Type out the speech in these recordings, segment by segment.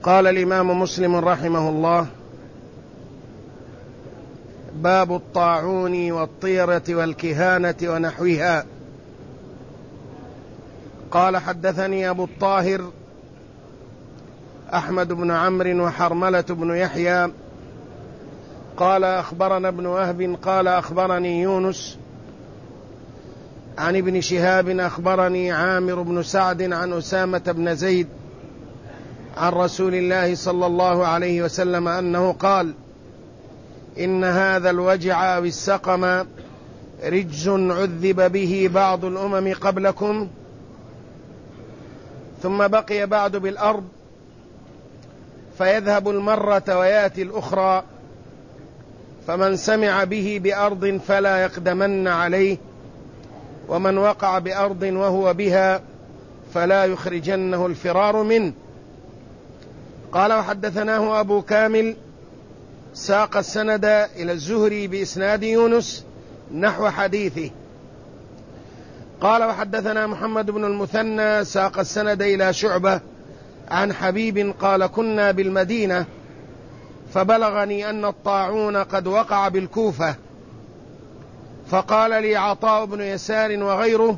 قال الإمام مسلم رحمه الله: باب الطاعون والطيرة والكهانة ونحوها. قال: حدثني أبو الطاهر أحمد بن عمرو وحرملة بن يحيى قال: أخبرنا ابن وهب قال: أخبرني يونس عن ابن شهاب أخبرني عامر بن سعد عن أسامة بن زيد عن رسول الله صلى الله عليه وسلم أنه قال: إن هذا الوجع أو السقم رجز عذب به بعض الأمم قبلكم ثم بقي بعد بالأرض، فيذهب المرة ويأتي الأخرى، فمن سمع به بأرض فلا يقدمن عليه، ومن وقع بأرض وهو بها فلا يخرجنه الفرار منه. قال: وحدثناه أبو كامل ساق السند إلى الزهري بإسناد يونس نحو حديثه. قال: وحدثنا محمد بن المثنى ساق السند إلى شعبة عن حبيب قال: كنا بالمدينة فبلغني أن الطاعون قد وقع بالكوفة، فقال لي عطاء بن يسار وغيره: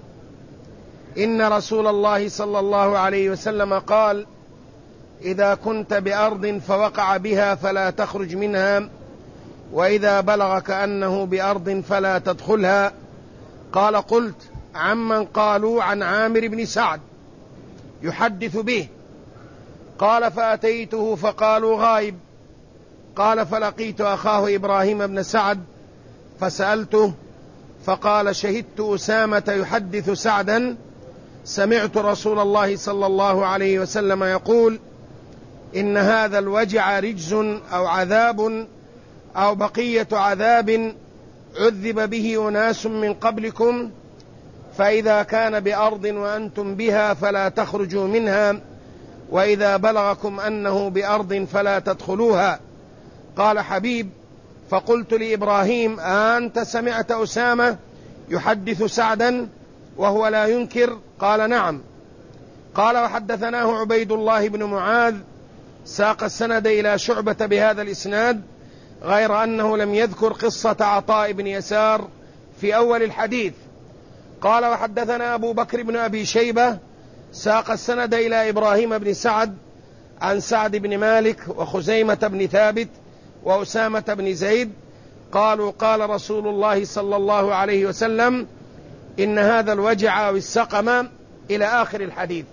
إن رسول الله صلى الله عليه وسلم قال: إذا كنت بأرض فوقع بها فلا تخرج منها، وإذا بلغك أنه بأرض فلا تدخلها. قال: قلت: عمن؟ قالوا: عن عامر بن سعد يحدث به. قال: فأتيته فقالوا: غائب. قال: فلقيت أخاه إبراهيم بن سعد فسألته فقال: شهدت أسامة يحدث سعدا، سمعت رسول الله صلى الله عليه وسلم يقول: إن هذا الوجع رجز أو عذاب أو بقية عذاب عذب به أناس من قبلكم، فإذا كان بأرض وأنتم بها فلا تخرجوا منها، وإذا بلغكم أنه بأرض فلا تدخلوها. قال حبيب: فقلت لإبراهيم: أنت سمعت أسامة يحدث سعدا وهو لا ينكر؟ قال: نعم. قال: وحدثناه عبيد الله بن معاذ ساق السند إلى شعبة بهذا الإسناد، غير أنه لم يذكر قصة عطاء بن يسار في أول الحديث. قال: وحدثنا أبو بكر بن أبي شيبة ساق السند إلى إبراهيم بن سعد عن سعد بن مالك وخزيمة بن ثابت وأسامة بن زيد قالوا: قال رسول الله صلى الله عليه وسلم: إن هذا الوجع والسقم إلى آخر الحديث.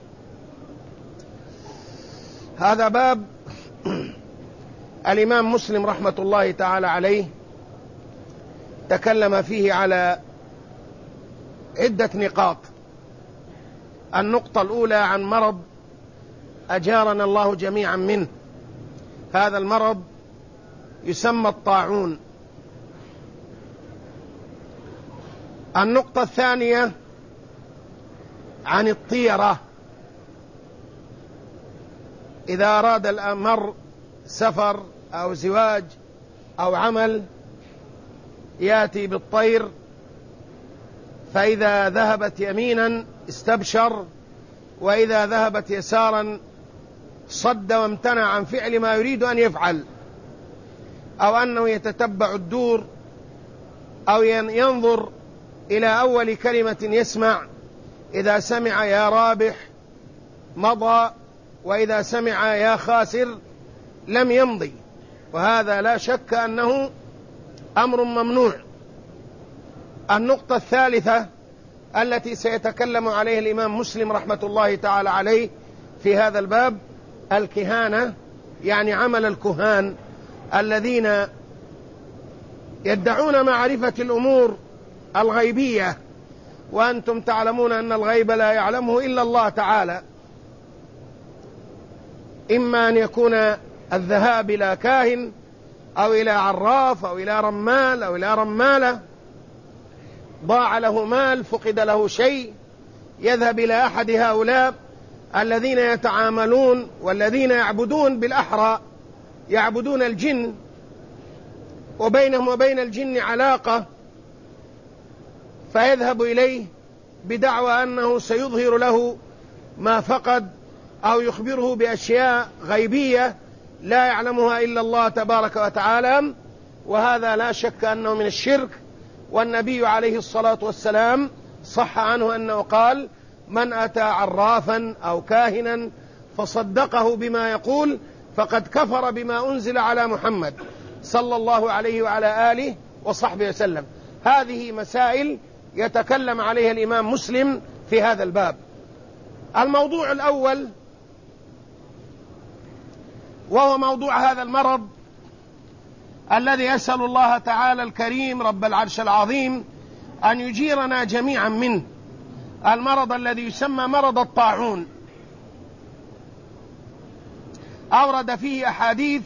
هذا باب الإمام مسلم رحمة الله تعالى عليه تكلم فيه على عدة نقاط. النقطة الأولى عن مرض أجارنا الله جميعا منه، هذا المرض يسمى الطاعون. النقطة الثانية عن الطيرة، إذا أراد المرء سفر أو زواج أو عمل يأتي بالطير، فإذا ذهبت يمينا استبشر، وإذا ذهبت يسارا صد وامتنع عن فعل ما يريد أن يفعل، أو أنه يتتبع الدور أو ينظر إلى أول كلمة يسمع، إذا سمع يا رابح مضى، وإذا سمع يا خاسر لم يمضي، وهذا لا شك أنه أمر ممنوع. النقطة الثالثة التي سيتكلم عليها الإمام مسلم رحمة الله تعالى عليه في هذا الباب الكهانة، يعني عمل الكهان الذين يدعون معرفة الأمور الغيبية، وأنتم تعلمون أن الغيب لا يعلمه إلا الله تعالى، إما أن يكون الذهاب إلى كاهن أو إلى عراف أو إلى رمال أو إلى رمالة، ضاع له مال، فقد له شيء، يذهب إلى أحد هؤلاء الذين يتعاملون والذين يعبدون بالأحرى، يعبدون الجن، وبينهم وبين الجن علاقة، فيذهب إليه بدعوى أنه سيظهر له ما فقد أو يخبره بأشياء غيبية لا يعلمها إلا الله تبارك وتعالى، وهذا لا شك أنه من الشرك. والنبي عليه الصلاة والسلام صح عنه أنه قال: من أتى عرافا أو كاهنا فصدقه بما يقول فقد كفر بما أنزل على محمد صلى الله عليه وعلى آله وصحبه وسلم. هذه مسائل يتكلم عليها الإمام مسلم في هذا الباب. الموضوع الأول وهو موضوع هذا المرض الذي يسأل الله تعالى الكريم رب العرش العظيم أن يجيرنا جميعا منه، المرض الذي يسمى مرض الطاعون. أورد فيه أحاديث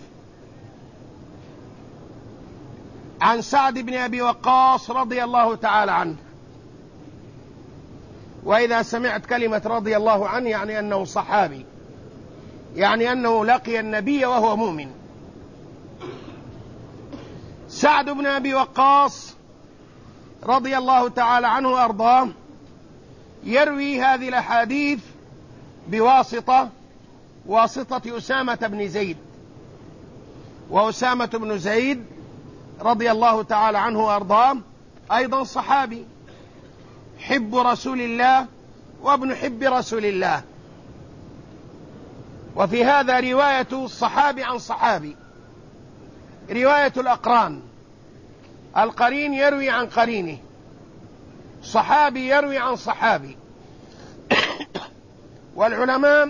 عن سعد بن أبي وقاص رضي الله تعالى عنه، وإذا سمعت كلمة رضي الله عنه يعني أنه صحابي، يعني أنه لقي النبي وهو مؤمن. سعد بن أبي وقاص رضي الله تعالى عنه وأرضاه يروي هذه الأحاديث بواسطة أسامة بن زيد، وأسامة بن زيد رضي الله تعالى عنه وأرضاه أيضا صحابي، حب رسول الله وابن حب رسول الله. وفي هذا رواية الصحابي عن صحابي، رواية الأقران، القرين يروي عن قرينه، صحابي يروي عن صحابي. والعلماء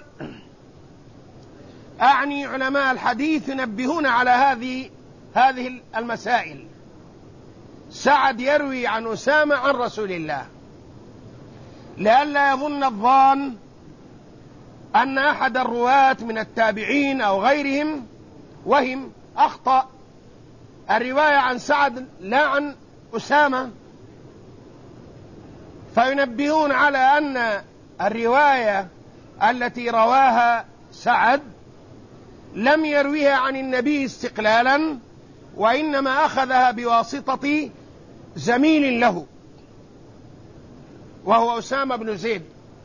أعني علماء الحديث ينبهون على هذه المسائل. سعد يروي عن أسامة عن رسول الله، لئلا يظن الظان أن أحد الرواة من التابعين أو غيرهم وهم أخطأ الرواية عن سعد لا عن أسامة، فينبهون على أن الرواية التي رواها سعد لم يرويها عن النبي استقلالا، وإنما أخذها بواسطة زميل له وهو أسامة بن زيد.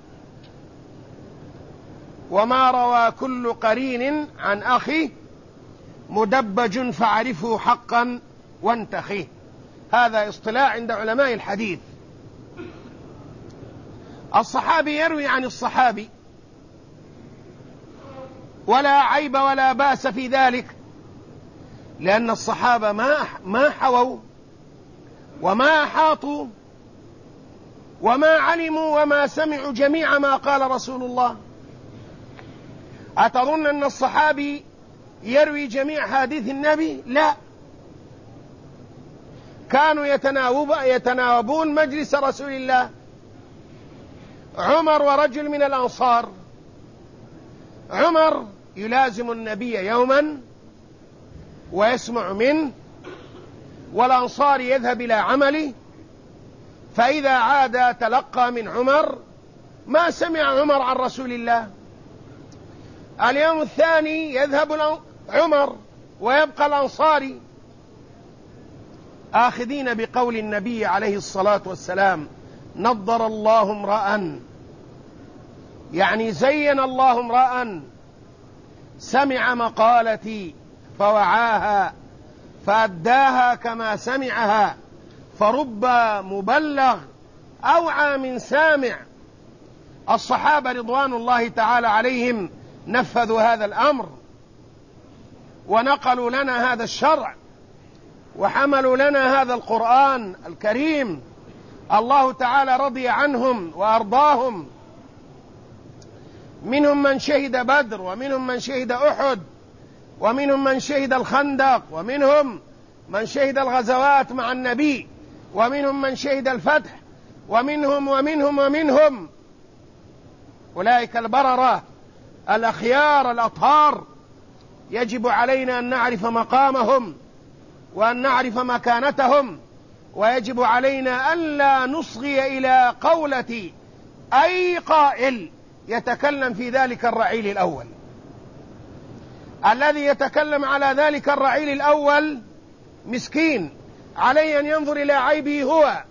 وما روى كل قرين عن أخيه مدبج فاعرفه حقا وانتخيه، هذا اصطلاح عند علماء الحديث. الصحابي يروي عن الصحابي ولا عيب ولا بأس في ذلك، لأن الصحابة ما حووا وما أحاطوا وما علموا وما سمعوا جميع ما قال رسول الله. أتظن أن الصحابي يروي جميع حديث النبي؟ لا، كانوا يتناوبون مجلس رسول الله. عمر ورجل من الأنصار، عمر يلازم النبي يوما ويسمع منه، والأنصار يذهب إلى عمله، فإذا عاد تلقى من عمر ما سمع عمر عن رسول الله. اليوم الثاني يذهب عمر ويبقى الأنصاري، آخذين بقول النبي عليه الصلاة والسلام: نضر الله امرأ، يعني زين الله امرأ سمع مقالتي فوعاها فأداها كما سمعها، فرب مبلغ أوعى من سامع. الصحابة رضوان الله تعالى عليهم نفذوا هذا الأمر ونقلوا لنا هذا الشرع وحملوا لنا هذا القرآن الكريم. الله تعالى رضي عنهم وأرضاهم، منهم من شهد بدر، ومنهم من شهد أحد، ومنهم من شهد الخندق، ومنهم من شهد الغزوات مع النبي، ومنهم من شهد الفتح، ومنهم أولئك البررة الأخيار الأطهار. يجب علينا أن نعرف مقامهم وأن نعرف مكانتهم، ويجب علينا ألا نصغي إلى قولة أي قائل يتكلم في ذلك الرعيل الأول. الذي يتكلم على ذلك الرعيل الأول مسكين، عليه أن ينظر إلى عيبه هو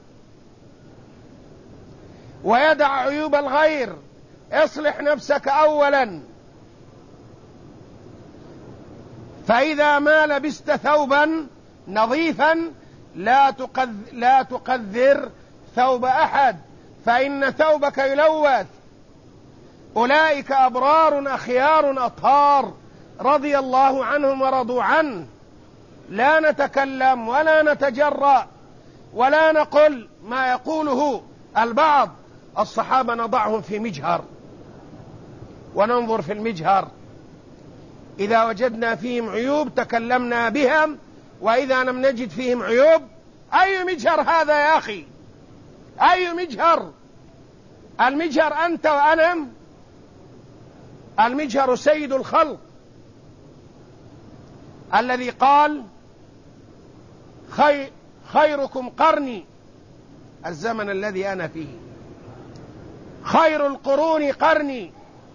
ويدع عيوب الغير. اصلح نفسك أولا فإذا ما لبست ثوبا نظيفا لا تقذر ثوب أحد، فإن ثوبك يلوث. أولئك أبرار أخيار أطهار رضي الله عنهم ورضوا عنه. لا نتكلم ولا نتجرأ ولا نقول ما يقوله البعض. الصحابة نضعهم في مجهر وننظر في المجهر، إذا وجدنا فيهم عيوب تكلمنا بها، وإذا لم نجد فيهم عيوب أي مجهر هذا يا أخي؟ أي مجهر؟ المجهر أنت وأنا، المجهر سيد الخلق الذي قال خيركم قرني، الزمن الذي أنا فيه، خير القرون قرني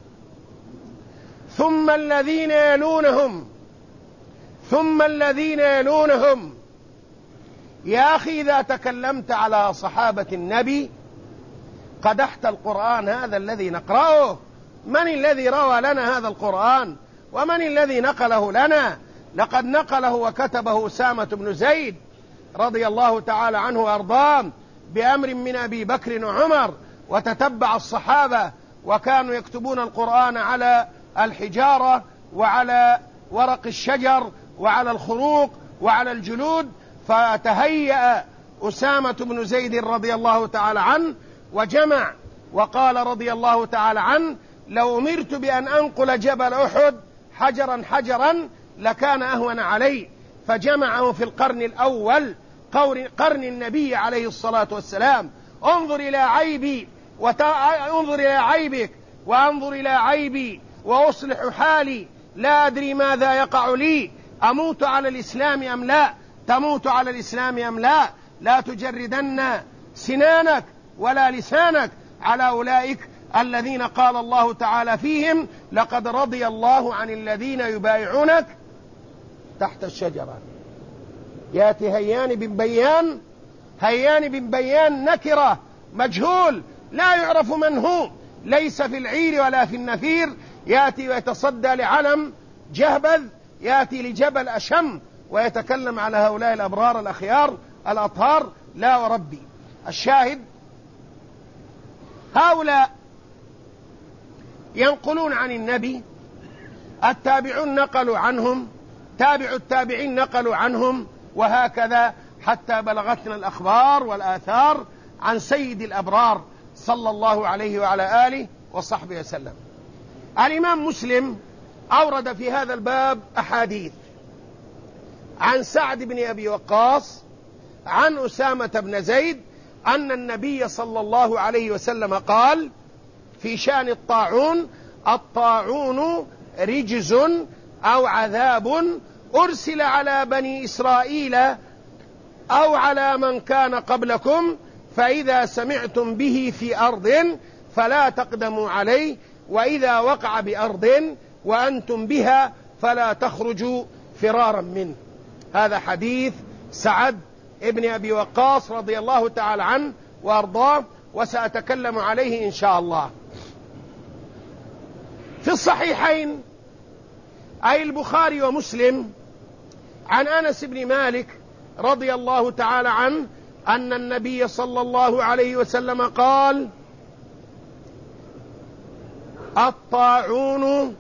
ثم الذين يلونهم ثم الذين يلونهم. يا أخي إذا تكلمت على صحابة النبي قدحت القرآن هذا الذي نقرأه. من الذي روى لنا هذا القرآن ومن الذي نقله لنا؟ لقد نقله وكتبه أسامة بن زيد رضي الله تعالى عنه وأرضاه بأمر من أبي بكر وعمر، وتتبع الصحابة وكانوا يكتبون القرآن على الحجارة وعلى ورق الشجر وعلى الخروق وعلى الجلود. فتهيأ أسامة بن زيد رضي الله تعالى عنه وجمع وقال رضي الله تعالى عنه: لو أمرت بأن أنقل جبل أحد حجرا حجرا لكان أهون علي. فجمعه في القرن الأول، قرن النبي عليه الصلاة والسلام. انظر إلى عيبي انظر إلى عيبك وأنظر إلى عيبي وأصلح حالي، لا أدري ماذا يقع لي، أموت على الإسلام أم لا، تموت على الإسلام أم لا. لا تجردن سنانك ولا لسانك على أولئك الذين قال الله تعالى فيهم: لقد رضي الله عن الذين يبايعونك تحت الشجرة. يأتي هيان بن بيان نكرة مجهول لا يعرف من هو، ليس في العير ولا في النفير، يأتي ويتصدى لعلم جهبذ، يأتي لجبل أشم ويتكلم على هؤلاء الأبرار الأخيار الأطهار. لا وربي. الشاهد هؤلاء ينقلون عن النبي، التابعون نقلوا عنهم، تابع التابعين نقلوا عنهم، وهكذا حتى بلغتنا الأخبار والآثار عن سيد الأبرار صلى الله عليه وعلى آله وصحبه وسلم. الإمام مسلم أورد في هذا الباب أحاديث عن سعد بن أبي وقاص عن أسامة بن زيد أن النبي صلى الله عليه وسلم قال في شأن الطاعون: الطاعون رجز أو عذاب أرسل على بني إسرائيل أو على من كان قبلكم، فإذا سمعتم به في أرض فلا تقدموا عليه، وإذا وقع بأرض وأنتم بها فلا تخرجوا فرارا منه. هذا حديث سعد ابن أبي وقاص رضي الله تعالى عنه وأرضاه، وسأتكلم عليه إن شاء الله. في الصحيحين أي البخاري ومسلم عن أنس بن مالك رضي الله تعالى عنه أن النبي صلى الله عليه وسلم قال: الطاعون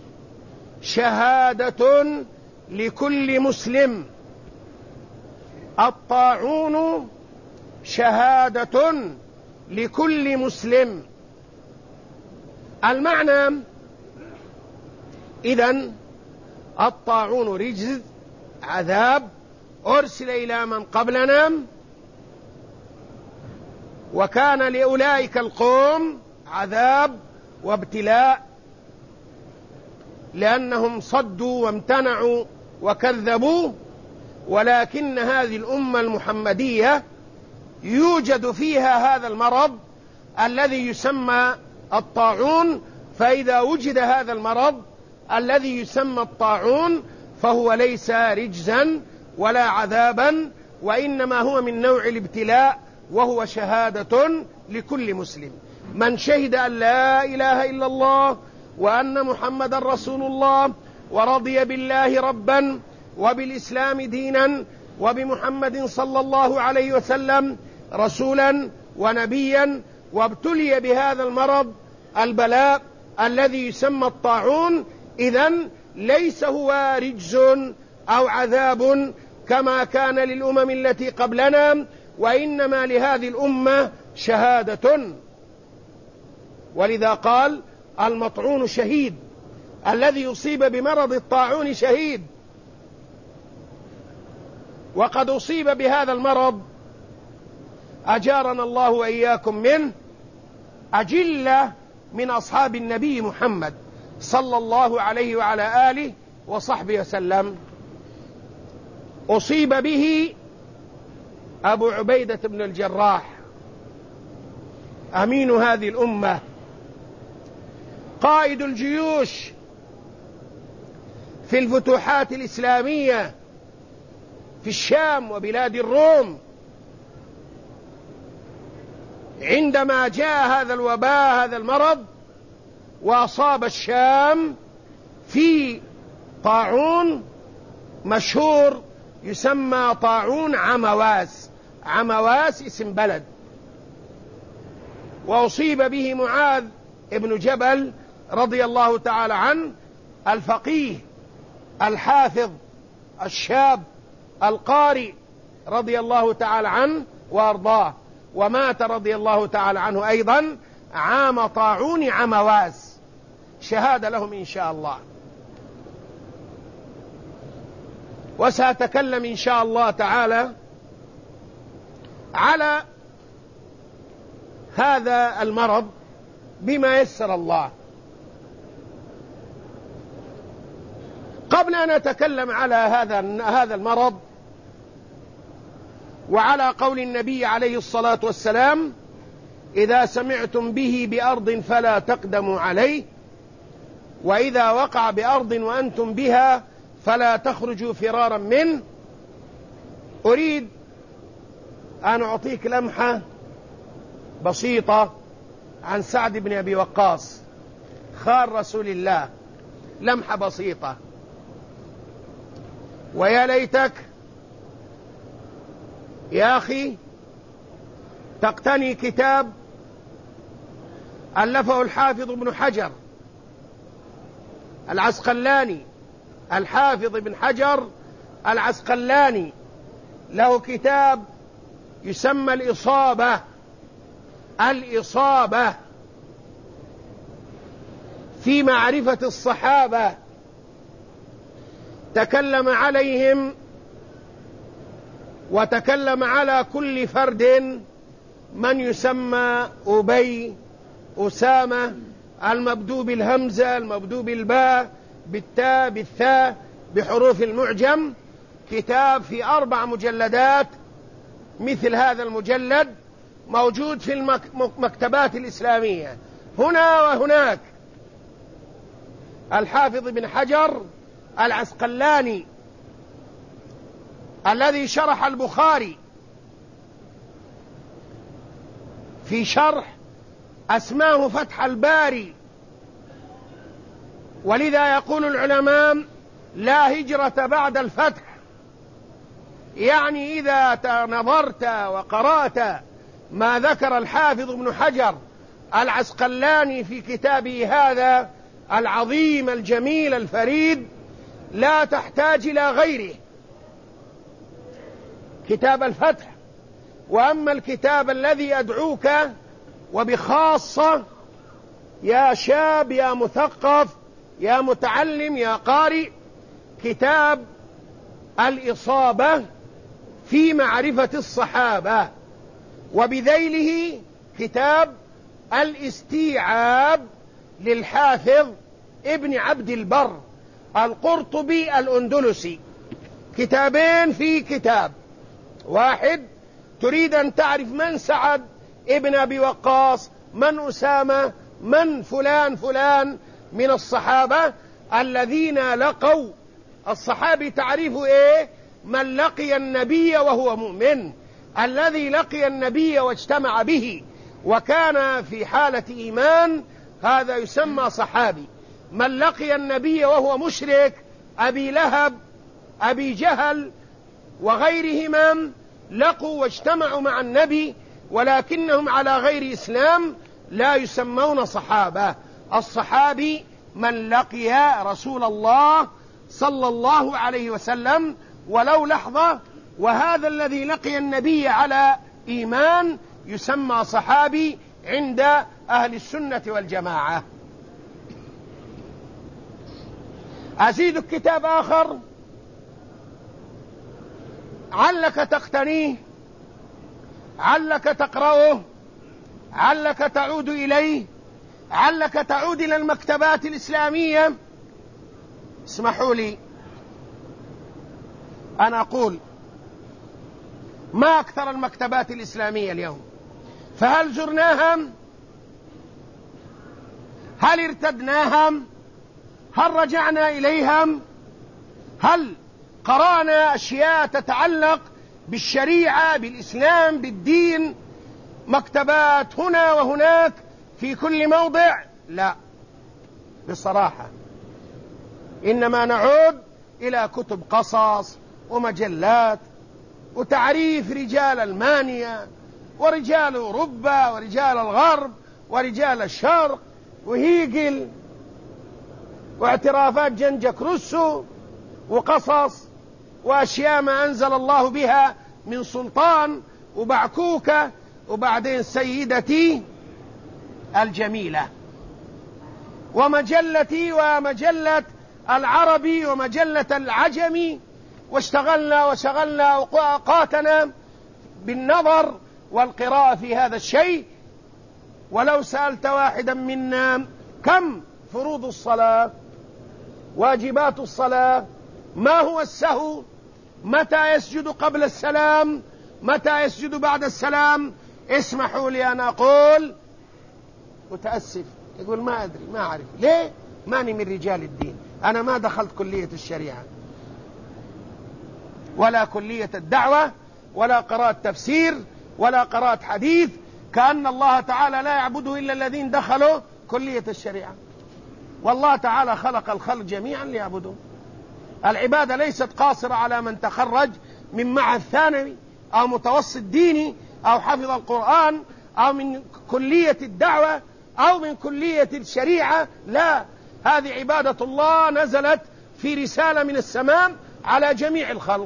شهادة لكل مسلم. الطاعون شهادة لكل مسلم. المعنى إذن الطاعون رجز عذاب أرسل إلى من قبلنا، وكان لأولئك القوم عذاب وابتلاء لأنهم صدوا وامتنعوا وكذبوا. ولكن هذه الأمة المحمدية يوجد فيها هذا المرض الذي يسمى الطاعون، فإذا وجد هذا المرض الذي يسمى الطاعون فهو ليس رجزا ولا عذابا، وإنما هو من نوع الابتلاء، وهو شهادة لكل مسلم. من شهد أن لا إله إلا الله وأن محمد رسول الله ورضي بالله ربا وبالإسلام دينا وبمحمد صلى الله عليه وسلم رسولا ونبيا، وابتلي بهذا المرض البلاء الذي يسمى الطاعون، إذن ليس هو رجز أو عذاب كما كان للأمم التي قبلنا، وإنما لهذه الأمة شهادة. ولذا قال المطعون شهيد، الذي يصيب بمرض الطاعون شهيد. وقد أصيب بهذا المرض أجارنا الله وإياكم منه أجلة من أصحاب النبي محمد صلى الله عليه وعلى آله وصحبه وسلم. أصيب به أبو عبيدة بن الجراح أمين هذه الأمة، قائد الجيوش في الفتوحات الإسلامية في الشام وبلاد الروم. عندما جاء هذا الوباء، هذا المرض، وأصاب الشام في طاعون مشهور يسمى طاعون عمواس، عمواس اسم بلد. وأصيب به معاذ ابن جبل رضي الله تعالى عنه، الفقيه الحافظ الشاب القارئ رضي الله تعالى عنه وأرضاه، ومات رضي الله تعالى عنه أيضا عام طاعون عمواس، شهادة لهم إن شاء الله. وسأتكلم إن شاء الله تعالى على هذا المرض بما يسر الله. قبل أن أتكلم على هذا المرض وعلى قول النبي عليه الصلاة والسلام: إذا سمعتم به بأرض فلا تقدموا عليه، وإذا وقع بأرض وأنتم بها فلا تخرجوا فرارا منه، أريد أن أعطيك لمحة بسيطة عن سعد بن أبي وقاص خال رسول الله، لمحة بسيطة. ويا ليتك يا أخي تقتني كتاب ألفه الحافظ ابن حجر العسقلاني، الحافظ ابن حجر العسقلاني له كتاب يسمى الإصابة في معرفة الصحابة، تكلم عليهم وتكلم على كل فرد من يسمى أبي، أسامة، المبدوء بالهمزة، المبدوء بالباء، بالتاء، بالثاء، بحروف المعجم. كتاب في 4 مجلدات، مثل هذا المجلد موجود في المكتبات الإسلامية هنا وهناك. الحافظ ابن حجر العسقلاني الذي شرح البخاري في شرح أسماه فتح الباري، ولذا يقول العلماء: لا هجرة بعد الفتح. يعني إذا نظرت وقرأت ما ذكر الحافظ ابن حجر العسقلاني في كتابه هذا العظيم الجميل الفريد، لا تحتاج إلى غيره، كتاب الفتح. وأما الكتاب الذي أدعوك وبخاصة يا شاب، يا مثقف، يا متعلم، يا قارئ، كتاب الإصابة في معرفة الصحابة، وبذيله كتاب الاستيعاب للحافظ ابن عبد البر القرطبي الأندلسي. كتابين في كتاب واحد. تريد أن تعرف من سعد ابن أبي وقاص، من أسامة، من فلان من الصحابة الذين لقوا الصحابي. تعرفوا إيه؟ من لقي النبي وهو مؤمن، الذي لقي النبي واجتمع به وكان في حالة إيمان، هذا يسمى صحابي. من لقي النبي وهو مشرك، أبي لهب، أبي جهل وغيرهما لقوا واجتمعوا مع النبي ولكنهم على غير إسلام، لا يسمون صحابة. الصحابي من لقي رسول الله صلى الله عليه وسلم ولو لحظة، وهذا الذي لقي النبي على إيمان يسمى صحابي عند أهل السنة والجماعة. أزيدك كتاب آخر علك تقتنيه، علك تقرأه، علك تعود إليه، علك تعود إلى المكتبات الإسلامية. اسمحوا لي أن أقول ما أكثر المكتبات الإسلامية اليوم، فهل زرناها؟ هل ارتدناها؟ هل رجعنا إليها؟ هل قرأنا أشياء تتعلق بالشريعة، بالإسلام، بالدين؟ مكتبات هنا وهناك في كل موضع؟ لا بصراحة، إنما نعود إلى كتب قصص ومجلات وتعريف رجال ألمانيا ورجال أوروبا ورجال الغرب ورجال الشرق وهيجل واعترافات جنجك روسو وقصص وأشياء ما أنزل الله بها من سلطان وبعكوكة، وبعدين سيدتي الجميلة ومجلتي ومجلة العربي ومجلة العجمي، وشغلنا أوقاتنا بالنظر والقراءة في هذا الشيء. ولو سألت واحدا منا كم فروض الصلاة، واجبات الصلاة، ما هو السهو، متى يسجد قبل السلام، متى يسجد بعد السلام، اسمحوا لي أن أقول متأسف، يقول ما أدري، ما أعرف. ليه؟ ماني من رجال الدين، أنا ما دخلت كلية الشريعة ولا كلية الدعوة ولا قرأت تفسير ولا قرأت حديث، كأن الله تعالى لا يعبده إلا الذين دخلوا كلية الشريعة. والله تعالى خلق الخلق جميعا ليعبدوه. العبادة ليست قاصرة على من تخرج من معهد ثانوي أو متوسط ديني أو حفظ القرآن أو من كلية الدعوة أو من كلية الشريعة، لا، هذه عبادة الله نزلت في رسالة من السماء على جميع الخلق،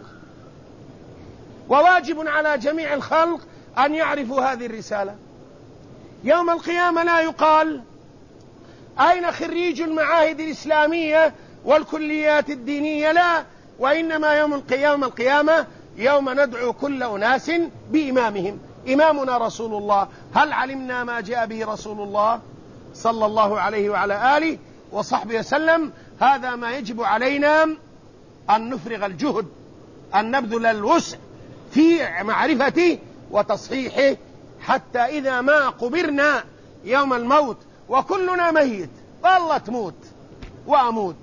وواجب على جميع الخلق أن يعرفوا هذه الرسالة. يوم القيامة لا يقال أين خريج المعاهد الإسلامية والكليات الدينية، لا، وإنما يوم القيامة يوم ندعو كل أناس بإمامهم. إمامنا رسول الله، هل علمنا ما جاء به رسول الله صلى الله عليه وعلى آله وصحبه وسلم؟ هذا ما يجب علينا أن نفرغ الجهد، أن نبذل الوسع في معرفته وتصحيحه، حتى إذا ما قبرنا يوم الموت وكلنا ميت، والله تموت وأموت،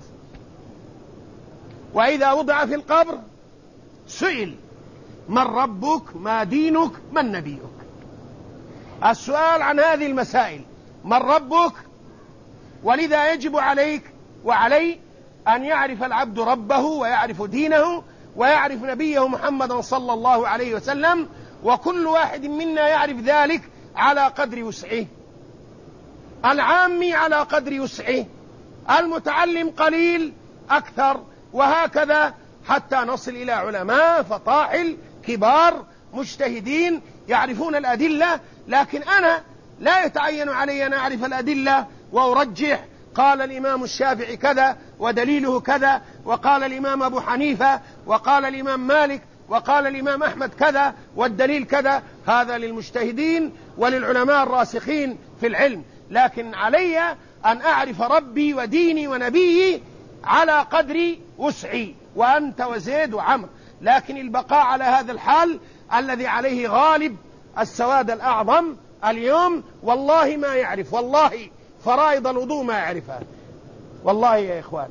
وإذا وضع في القبر سئل من ربك، ما دينك، من نبيك. السؤال عن هذه المسائل، من ربك؟ ولذا يجب عليك وعلي أن يعرف العبد ربه ويعرف دينه ويعرف نبيه محمدا صلى الله عليه وسلم، وكل واحد منا يعرف ذلك على قدر وسعه، العامي على قدر وسعه، المتعلم قليل أكثر، وهكذا حتى نصل إلى علماء فطاحل كبار مجتهدين يعرفون الأدلة. لكن أنا لا يتعين علي أن أعرف الأدلة وأرجح، قال الإمام الشافعي كذا ودليله كذا، وقال الإمام أبو حنيفة، وقال الإمام مالك، وقال الإمام أحمد كذا والدليل كذا. هذا للمجتهدين وللعلماء الراسخين في العلم، لكن علي أن أعرف ربي وديني ونبيي على قدر وسعي، وأنت وزيد وعمر. لكن البقاء على هذا الحال الذي عليه غالب السواد الأعظم اليوم، والله ما يعرف، والله فرائض الوضوء ما يعرفها، والله يا إخوان.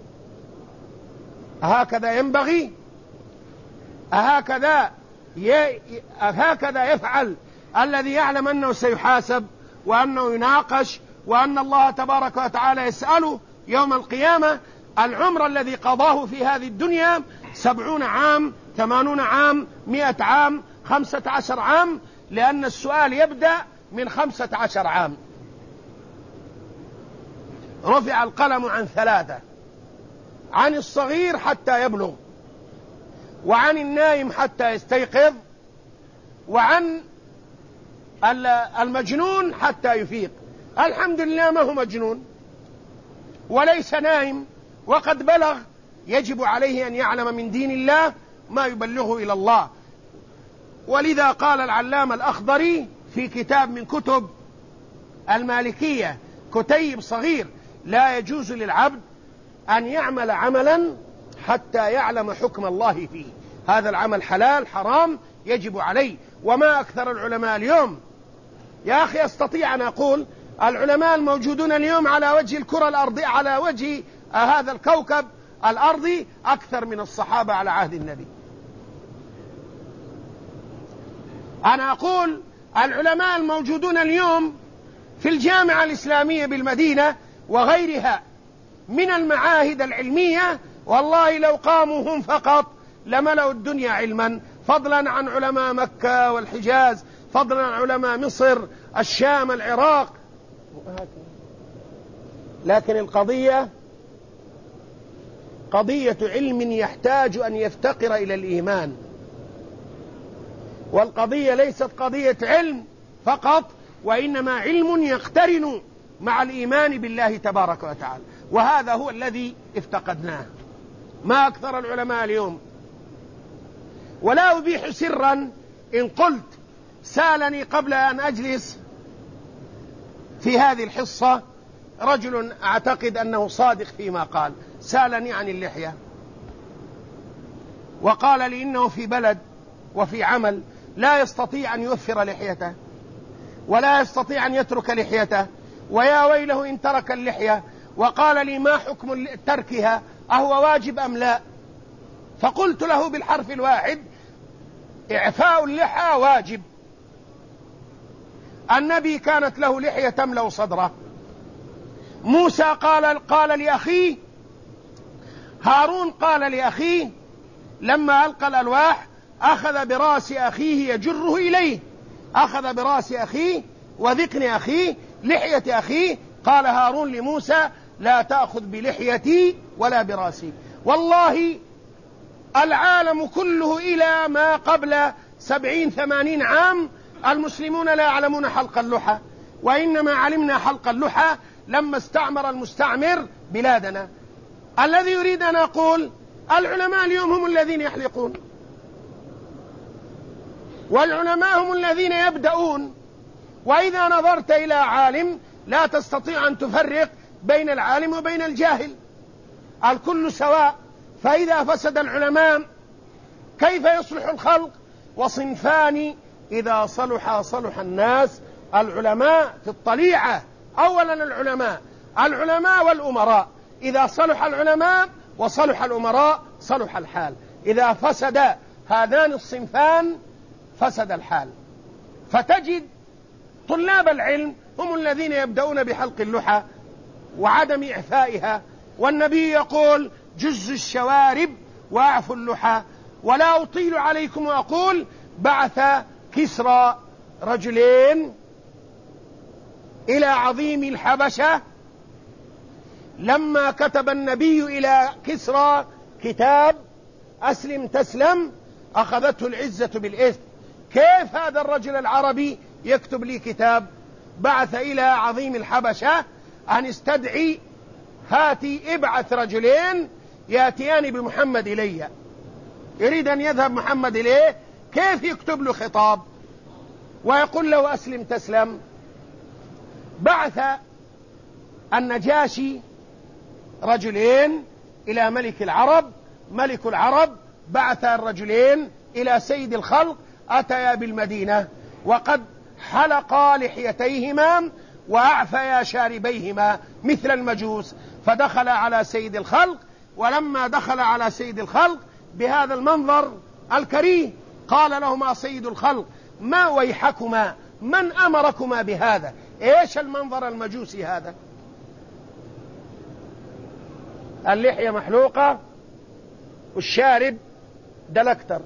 هكذا ينبغي، هكذا يفعل الذي يعلم أنه سيحاسب وأنه يناقش وأن الله تبارك وتعالى يسأله يوم القيامة العمر الذي قضاه في هذه الدنيا 70 عام 80 عام 100 عام 15 عام، لأن السؤال يبدأ من 15 عام. رفع القلم عن 3: عن الصغير حتى يبلغ، وعن النائم حتى يستيقظ، وعن المجنون حتى يفيق. الحمد لله ما هو مجنون وليس نائم وقد بلغ، يجب عليه أن يعلم من دين الله ما يبلغه إلى الله. ولذا قال العلامة الأخضري في كتاب من كتب المالكية، كتيب صغير: لا يجوز للعبد أن يعمل عملا حتى يعلم حكم الله فيه. هذا العمل حلال حرام يجب عليه. وما أكثر العلماء اليوم يا أخي، أستطيع أن أقول العلماء الموجودون اليوم على وجه الكرة الأرضية، على وجه هذا الكوكب الأرضي، أكثر من الصحابة على عهد النبي. أنا أقول العلماء الموجودون اليوم في الجامعة الإسلامية بالمدينة وغيرها من المعاهد العلمية، والله لو قاموا هم فقط لملأوا الدنيا علما، فضلا عن علماء مكة والحجاز، فضلا عن علماء مصر، الشام، العراق. لكن القضية قضية علم يحتاج أن يفتقر إلى الإيمان، والقضية ليست قضية علم فقط، وإنما علم يقترن مع الإيمان بالله تبارك وتعالى، وهذا هو الذي افتقدناه. ما أكثر العلماء اليوم. ولا أبيح سرا إن قلت سألني قبل أن أجلس في هذه الحصة رجل أعتقد أنه صادق فيما قال، سألني عن اللحية وقال لي إنه في بلد وفي عمل لا يستطيع أن يوفر لحيته ولا يستطيع أن يترك لحيته، ويا ويله إن ترك اللحية. وقال لي: ما حكم تركها؟ أهو واجب أم لا؟ فقلت له بالحرف الواحد: إعفاء اللحى واجب. النبي كانت له لحية تملأ صدره. موسى قال لأخيه، هارون قال لأخيه لما ألقى الألواح، أخذ برأس أخيه يجره إليه، أخذ برأس أخيه وذقن أخيه، لحية أخيه. قال هارون لموسى: لا تأخذ بلحيتي ولا برأسي. والله العالم كله إلى ما قبل 70-80 عام المسلمون لا يعلمون حلق اللحى، وإنما علمنا حلق اللحى لما استعمر المستعمر بلادنا. الذي يريد أن أقول العلماء اليوم هم الذين يحلقون، والعلماء هم الذين يبدأون. وإذا نظرت إلى عالم لا تستطيع أن تفرق بين العالم وبين الجاهل، الكل سواء. فإذا فسد العلماء كيف يصلح الخلق؟ وصنفان إذا صلح الناس: العلماء في الطليعة. أولا العلماء والأمراء. إذا صلح العلماء وصلح الأمراء صلح الحال. إذا فسد هذان الصنفان فسد الحال. فتجد طلاب العلم هم الذين يبدأون بحلق اللحى وعدم إعفائها، والنبي يقول: جز الشوارب وأعفوا اللحى. ولا أطيل عليكم وأقول: بعث كسرى رجلين إلى عظيم الحبشة، لما كتب النبي إلى كسرى كتاب أسلم تسلم أخذته العزة بالإثم. كيف هذا الرجل العربي يكتب لي كتاب؟ بعث إلى عظيم الحبشة أن استدعي، هاتي ابعث رجلين يأتيان بمحمد إلي. يريد أن يذهب محمد إليه، كيف يكتب له خطاب ويقول له أسلم تسلم؟ بعث النجاشي رجلين إلى ملك العرب، ملك العرب بعث الرجلين إلى سيد الخلق، أتيا بالمدينة وقد حلقا لحيتيهما وأعفيا شاربيهما مثل المجوس. فدخل على سيد الخلق، ولما دخل على سيد الخلق بهذا المنظر الكريه قال لهما سيد الخلق: ما ويحكما، من أمركما بهذا؟ إيش المنظر المجوسي هذا؟ اللحية محلوقة والشارب دلكتر.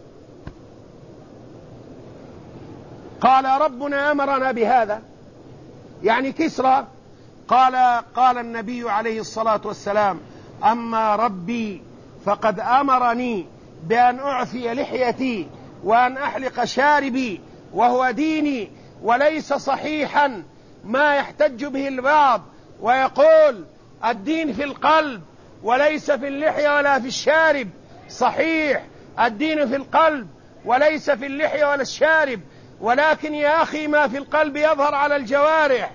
قال ربنا أمرنا بهذا، يعني كسرى. قال النبي عليه الصلاة والسلام: أما ربي فقد أمرني بأن أعفي لحيتي وأن أحلق شاربي، وهو ديني، وليس صحيحا ما يحتج به البعض ويقول الدين في القلب وليس في اللحية ولا في الشارب. صحيح، الدين في القلب وليس في اللحية ولا الشارب، ولكن يا أخي ما في القلب يظهر على الجوارح.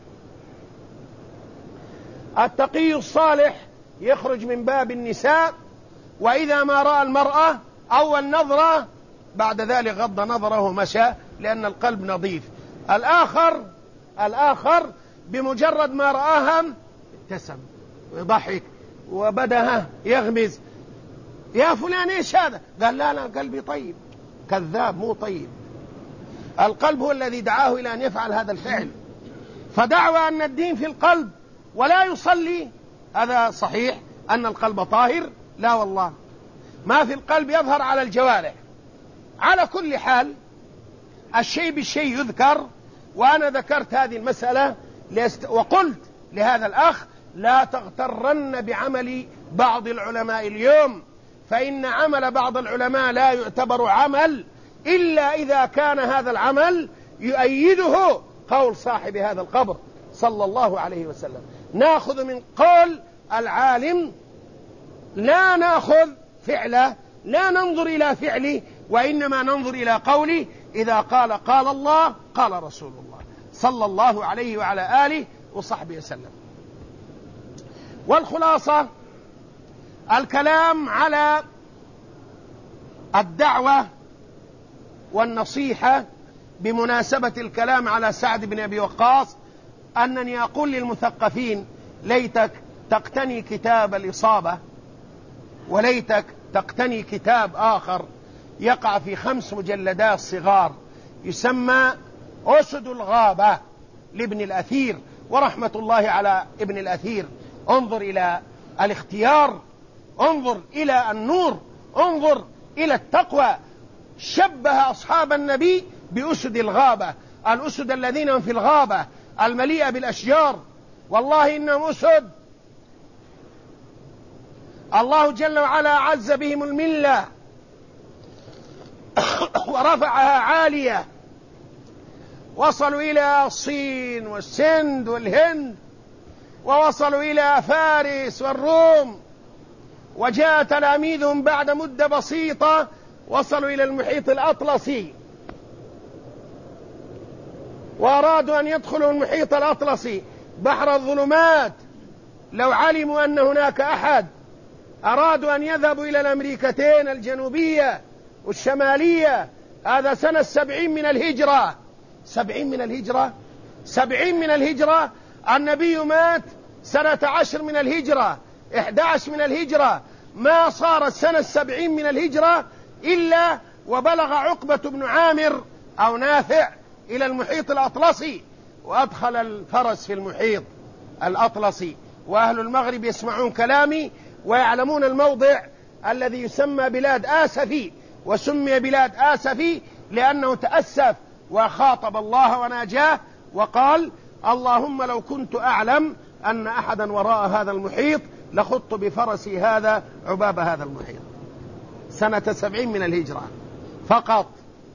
التقي الصالح يخرج من باب النساء، وإذا ما رأى المرأة أول نظرة بعد ذلك غض نظره ومشى، لأن القلب نظيف. الآخر بمجرد ما رآها ابتسم وضحك وبدأ يغمز: يا فلان إيش هذا؟ قال: لا قلبي طيب. كذاب، مو طيب. القلب هو الذي دعاه إلى أن يفعل هذا الفعل. فدعوى أن الدين في القلب ولا يصلي، هذا صحيح أن القلب طاهر؟ لا والله، ما في القلب يظهر على الجوارح. على كل حال الشيء بالشيء يذكر، وأنا ذكرت هذه المسألة وقلت لهذا الأخ: لا تغترن بعمل بعض العلماء اليوم، فإن عمل بعض العلماء لا يعتبر عمل إلا إذا كان هذا العمل يؤيده قول صاحب هذا القبر صلى الله عليه وسلم. نأخذ من قول العالم، لا نأخذ فعله، لا ننظر إلى فعله، وإنما ننظر إلى قوله. إذا قال الله، قال رسول الله صلى الله عليه وعلى آله وصحبه وسلم. والخلاصة الكلام على الدعوة والنصيحة بمناسبة الكلام على سعد بن أبي وقاص، أنني أقول للمثقفين: ليتك تقتني كتاب الإصابة، وليتك تقتني كتاب آخر يقع في 5 مجلدات صغار يسمى أسد الغابة لابن الأثير، ورحمة الله على ابن الأثير. انظر إلى الاختيار، انظر إلى النور، انظر إلى التقوى. شبه أصحاب النبي بأسد الغابة، الأسد الذين هم في الغابة المليئة بالأشجار. والله إنهم أسد الله جل وعلا عز بهم الملة ورفعها عالية، وصلوا إلى الصين والسند والهند، ووصلوا إلى فارس والروم، وجاء تلاميذهم بعد مدة بسيطة وصلوا إلى المحيط الأطلسي، وأرادوا أن يدخلوا المحيط الأطلسي بحر الظلمات. لو علموا أن هناك أحد أرادوا أن يذهبوا إلى الأمريكتين الجنوبية والشمالية. هذا سنة 70 من الهجرة. 70 من الهجرة. النبي مات سنة 10 من الهجرة، 11 من الهجرة. ما صار السنة 70 من الهجرة إلا وبلغ عقبة بن عامر أو نافع إلى المحيط الأطلسي، وأدخل الفرس في المحيط الأطلسي. وأهل المغرب يسمعون كلامي ويعلمون الموضع الذي يسمى بلاد آسفي، وسمي بلاد آسفي لأنه تأسف وخاطب الله وناجاه وقال: اللهم لو كنت أعلم أن أحدا وراء هذا المحيط لخضت بفرسي هذا عباب هذا المحيط. سنة 70 من الهجرة فقط.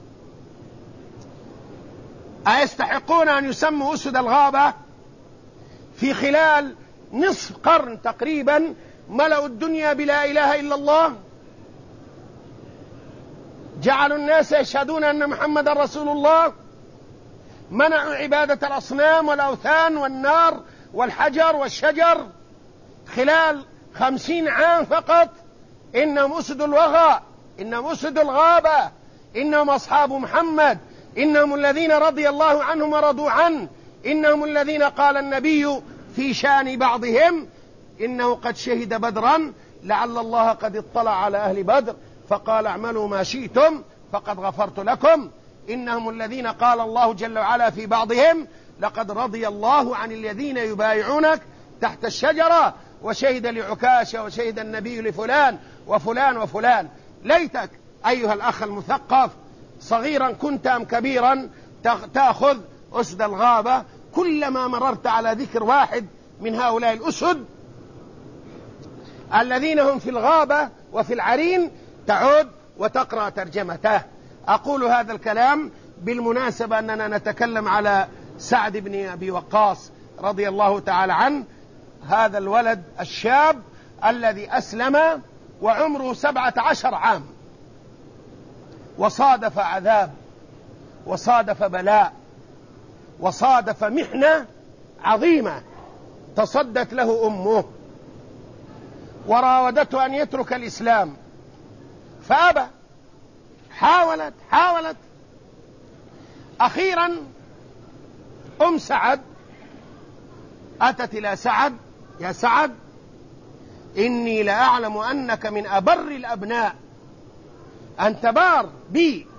أيستحقون أن يسموا أسد الغابة؟ في خلال نصف قرن تقريبا ملأوا الدنيا بلا إله إلا الله، جعلوا الناس يشهدون أن محمد رسول الله، منعوا عبادة الأصنام والأوثان والنار والحجر والشجر. خلال 50 عام فقط إنهم أسد الوغى، إنهم أسد الغابة، إنهم أصحاب محمد، إنهم الذين رضي الله عنهم ورضوا عنه، إنهم الذين قال النبي في شان بعضهم إنه قد شهد بدرا لعل الله قد اطلع على أهل بدر فقال: اعملوا ما شئتم فقد غفرت لكم. إنهم الذين قال الله جل وعلا في بعضهم: لقد رضي الله عن الذين يبايعونك تحت الشجرة وشهد لعكاشة وشهد النبي لفلان وفلان وفلان. ليتك أيها الأخ المثقف صغيرا كنت أم كبيرا تأخذ أسد الغابة، كلما مررت على ذكر واحد من هؤلاء الأسد الذين هم في الغابة وفي العرين تعود وتقرأ ترجمته. أقول هذا الكلام بالمناسبة أننا نتكلم على سعد بن أبي وقاص رضي الله تعالى عنه، هذا الولد الشاب الذي أسلم وعمره 17 عام، وصادف عذاب وصادف بلاء وصادف محنة عظيمة. تصدت له أمه وراودته أن يترك الإسلام فأبى. حاولت أخيرا سعد أتت إلى سعد: يا سعد، إني لأعلم أنك من أبر الأبناء، أنت بار بي.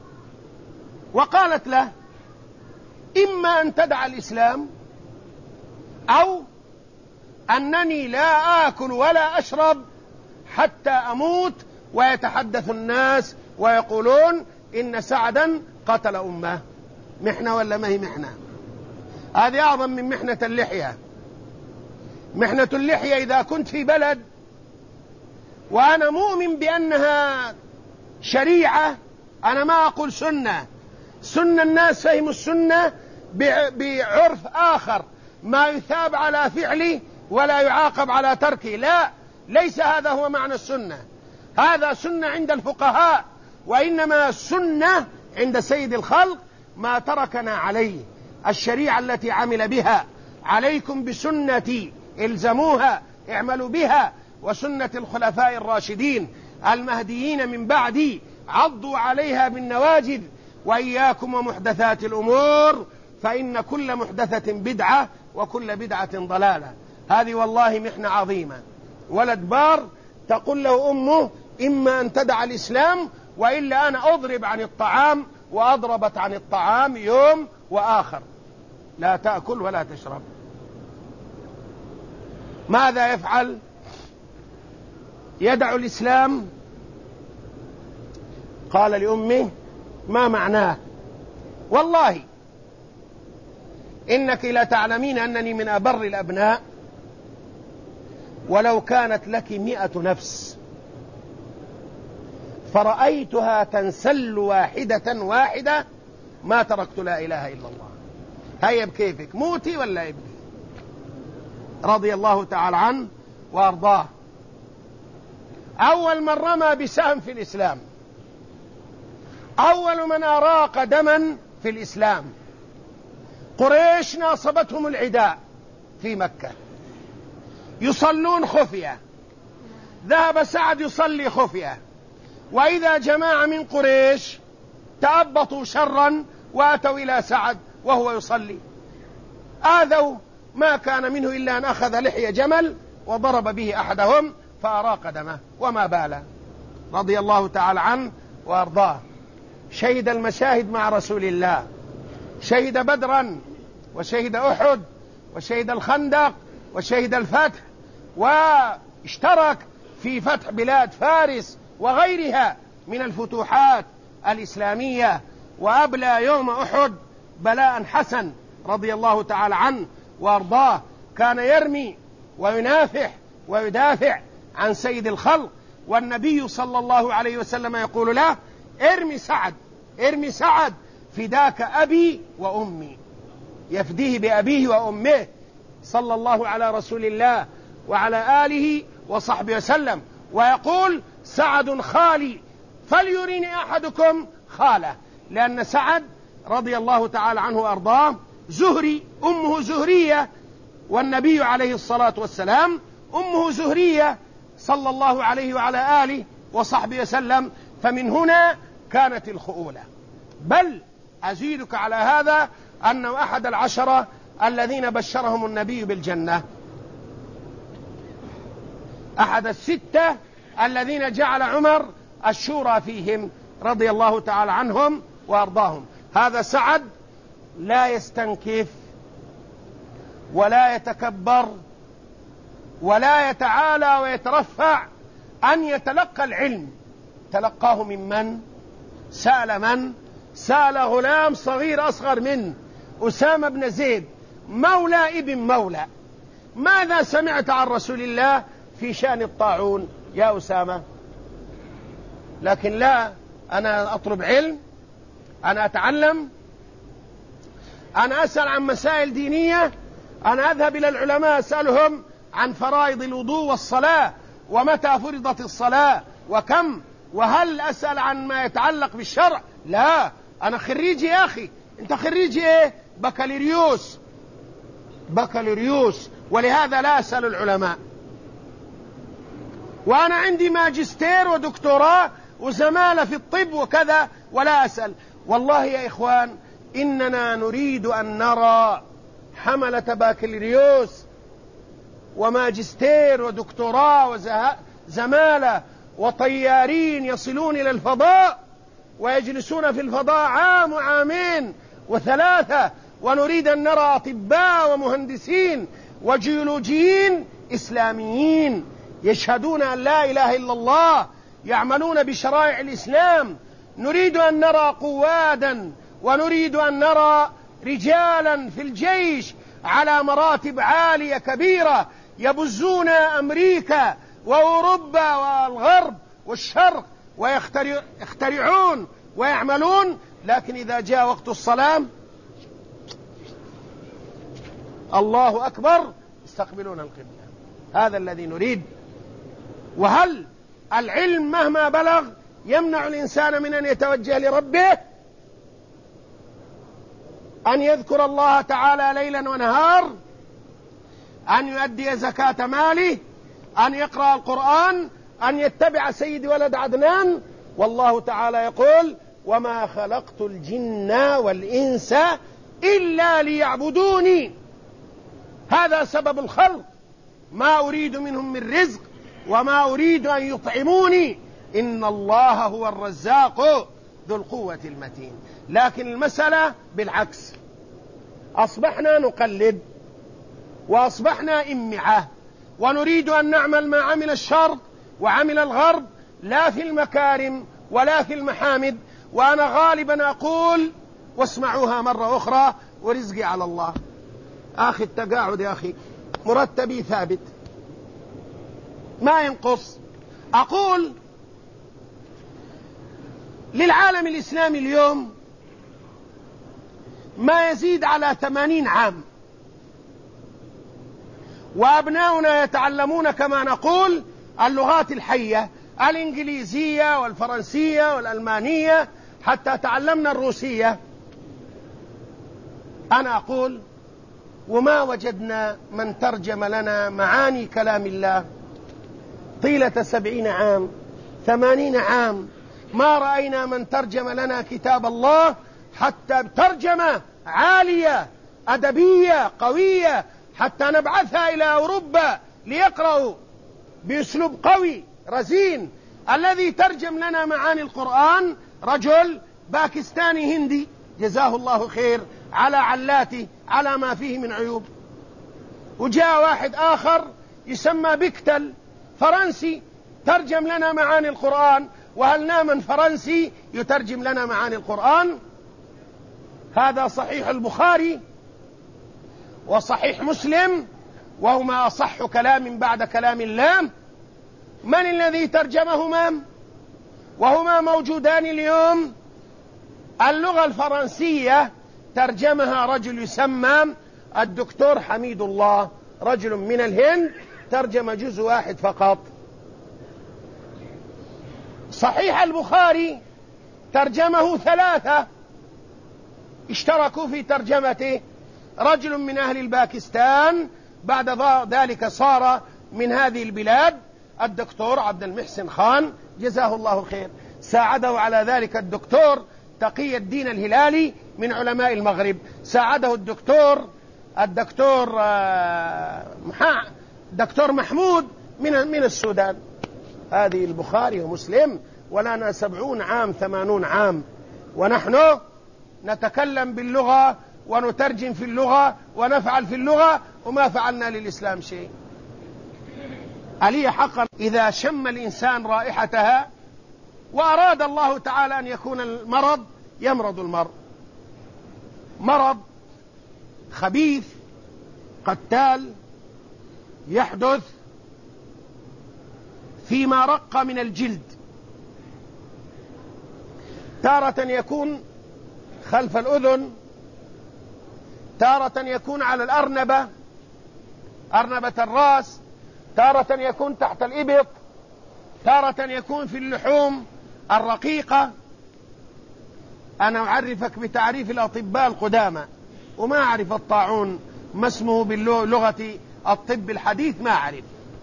وقالت له: إما أن تدع الإسلام أو أنني لا آكل ولا أشرب حتى أموت، ويتحدث الناس ويقولون إن سعدا قتل أمه. محنة ولا ما هي محنة؟ هذه أعظم من محنة اللحية. محنة اللحية إذا كنت في بلد وأنا مؤمن بأنها شريعة، أنا ما أقول سنة الناس فهموا السنة بعرف آخر، ما يثاب على فعله ولا يعاقب على تركه. لا، ليس هذا هو معنى السنة. هذا سنة عند الفقهاء، وإنما السنة عند سيد الخلق ما تركنا عليه، الشريعة التي عمل بها. عليكم بسنتي، الزموها، اعملوا بها، وسنة الخلفاء الراشدين المهديين من بعدي، عضوا عليها بالنواجذ. وإياكم ومحدثات الأمور، فإن كل محدثة بدعة وكل بدعة ضلالة. هذه والله محنة عظيمة. ولد بار تقول له أمه: إما أن تدع الإسلام وإلا أنا أضرب عن الطعام، وأضربت عن الطعام يوم وآخر، لا تأكل ولا تشرب. ماذا يفعل؟ يدع الإسلام. قال لأمه: ما معناه؟ والله إنك لا تعلمين أنني من أبر الأبناء، ولو كانت لك 100 نفس فرأيتها تنسل واحدة واحدة ما تركت لا إله إلا الله. هيا بكيفك، موتي ولا ابني. رضي الله تعالى عنه وأرضاه. أول من رمى بسهم في الإسلام، أول من أراق دما في الإسلام. قريش ناصبتهم العداء في مكة، يصلون خفية، ذهب سعد يصلي خفية، وإذا جماعة من قريش تأبطوا شرا وأتوا إلى سعد وهو يصلي، آذوا، ما كان منه إلا أن أخذ لحية جمل وضرب به أحدهم فأراق دمه وما باله. رضي الله تعالى عنه وأرضاه. شهد المشاهد مع رسول الله، شهد بدرا وشهد أحد وشهد الخندق وشهد الفتح، واشترك في فتح بلاد فارس وغيرها من الفتوحات الإسلامية، وأبلى يوم أحد بلاء حسن رضي الله تعالى عنه وأرضاه. كان يرمي وينافح ويدافع عن سيد الخلق، والنبي صلى الله عليه وسلم يقول له: ارمي سعد، ارمي سعد، فداك أبي وأمي. يفديه بأبيه وأمه صلى الله على رسول الله وعلى آله وصحبه وسلم. ويقول: سعد خالي فليريني أحدكم خاله، لأن سعد رضي الله تعالى عنه وأرضاه زهري، أمه زهرية، والنبي عليه الصلاة والسلام أمه زهرية صلى الله عليه وعلى آله وصحبه وسلم. فمن هنا كانت الخؤولة. بل أزيدك على هذا أنه أحد 10 الذين بشرهم النبي بالجنة، أحد 6 الذين جعل عمر الشورى فيهم رضي الله تعالى عنهم وأرضاهم. هذا سعد لا يستنكف ولا يتكبر ولا يتعالى ويترفع أن يتلقى العلم. تلقاه من؟ سأل من؟ سأل غلام صغير أصغر منه، أسامة بن زيد، مولى ابن مولى. ماذا سمعت عن رسول الله في شأن الطاعون يا أسامة؟ لكن لا، أنا أطلب علم، أنا أتعلم، أنا أسأل عن مسائل دينية، أنا أذهب إلى العلماء أسألهم عن فرائض الوضوء والصلاة، ومتى فرضت الصلاة وكم، وهل أسأل عن ما يتعلق بالشرع؟ لا، أنا خريجي يا أخي. أنت خريجي إيه؟ بكالوريوس، ولهذا لا أسأل العلماء. وأنا عندي ماجستير ودكتوراه وزمالة في الطب وكذا، ولا أسأل. والله يا إخوان، إننا نريد أن نرى حملة بكالوريوس وماجستير ودكتوراه وزمالة وطيارين يصلون إلى الفضاء ويجلسون في الفضاء عام وعامين وثلاثة، ونريد أن نرى أطباء ومهندسين وجيولوجيين إسلاميين يشهدون أن لا إله إلا الله، يعملون بشرائع الإسلام. نريد أن نرى قوادا، ونريد أن نرى رجالا في الجيش على مراتب عالية كبيرة يبزون أمريكا وأوروبا والغرب والشرق ويخترعون ويعملون، لكن إذا جاء وقت الصلاة الله أكبر يستقبلون القبلة. هذا الذي نريد. وهل العلم مهما بلغ يمنع الإنسان من أن يتوجه لربه؟ أن يذكر الله تعالى ليلا ونهار، أن يؤدي زكاة ماله، أن يقرأ القرآن، أن يتبع سيد ولد عدنان. والله تعالى يقول: وما خلقت الجن والإنس إلا ليعبدوني. هذا سبب الخلق، ما أريد منهم من رزق وما أريد أن يطعموني، إن الله هو الرزاق ذو القوة المتين. لكن المسألة بالعكس، أصبحنا نقلد وأصبحنا إمعة، ونريد أن نعمل ما عمل الشرق وعمل الغرب، لا في المكارم ولا في المحامد. وأنا غالبا أقول، واسمعوها مرة أخرى، ورزقي على الله. أخي التقاعد يا أخي مرتبي ثابت ما ينقص. أقول للعالم الإسلامي اليوم ما يزيد على 80 عام، وأبناؤنا يتعلمون كما نقول اللغات الحية، الإنجليزية والفرنسية والألمانية، حتى تعلمنا الروسية. أنا أقول وما وجدنا من ترجم لنا معاني كلام الله طيلة 70 عام 80 عام. ما رأينا من ترجم لنا كتاب الله حتى بترجمة عالية أدبية قوية، حتى نبعثها إلى أوروبا ليقرأوا بأسلوب قوي رزين. الذي ترجم لنا معاني القرآن رجل باكستاني هندي جزاه الله خير على علاته على ما فيه من عيوب. وجاء واحد آخر يسمى بيكتل فرنسي ترجم لنا معاني القرآن. وهل من فرنسي يترجم لنا معاني القرآن؟ هذا صحيح البخاري وصحيح مسلم، وهما أصح كلام بعد كلام الله. من الذي ترجمهما وهما موجودان اليوم؟ اللغة الفرنسية ترجمها رجل يسمى الدكتور حميد الله، رجل من الهند، ترجم جزء واحد فقط. صحيح البخاري ترجمه 3 اشتركوا في ترجمته، رجل من أهل الباكستان، بعد ذلك صار من هذه البلاد الدكتور عبد المحسن خان جزاه الله خير. ساعده على ذلك الدكتور تقي الدين الهلالي من علماء المغرب، ساعده الدكتور محمود من السودان. هذه البخاري ومسلم ولنا 70 عام 80 عام، ونحن نتكلم باللغة ونترجم في اللغة ونفعل في اللغة، وما فعلنا للإسلام شيء. ألي حقا إذا شم الإنسان رائحتها وأراد الله تعالى أن يكون المرض يمرض المرء، مرض خبيث قتال يحدث فيما رق من الجلد، تارة يكون خلف الأذن، تارة يكون على الأرنبة، أرنبة الرأس، تارة يكون تحت الإبط، تارة يكون في اللحوم الرقيقة. أنا أعرفك بتعريف الأطباء القدامى، وما أعرف الطاعون ما اسمه باللغة الطب الحديث، ما أعرف،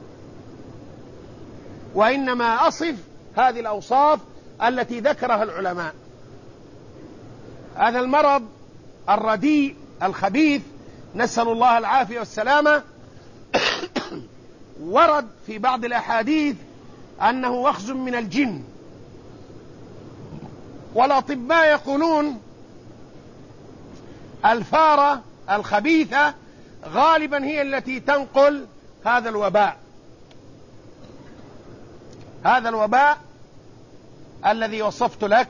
وإنما أصف هذه الأوصاف التي ذكرها العلماء. هذا المرض الرديء الخبيث نسأل الله العافية والسلامة ورد في بعض الأحاديث أنه وخز من الجن، والأطباء يقولون الفارة الخبيثة غالبا هي التي تنقل هذا الوباء، هذا الوباء الذي وصفت لك.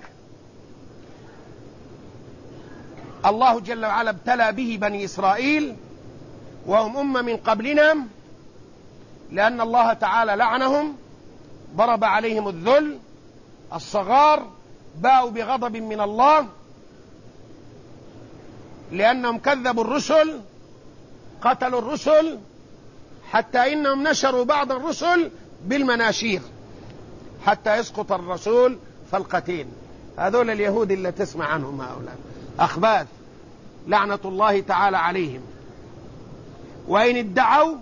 الله جل وعلا ابتلى به بني إسرائيل وهم أمة من قبلنا، لأن الله تعالى لعنهم، ضرب عليهم الذل، الصغار باءوا بغضب من الله لأنهم كذبوا الرسل، قتلوا الرسل، حتى إنهم نشروا بعض الرسل بالمناشير حتى يسقط الرسول فالقتين. هذول اليهود اللي تسمع عنهم هؤلاء أخباث لعنة الله تعالى عليهم. وإن ادعوا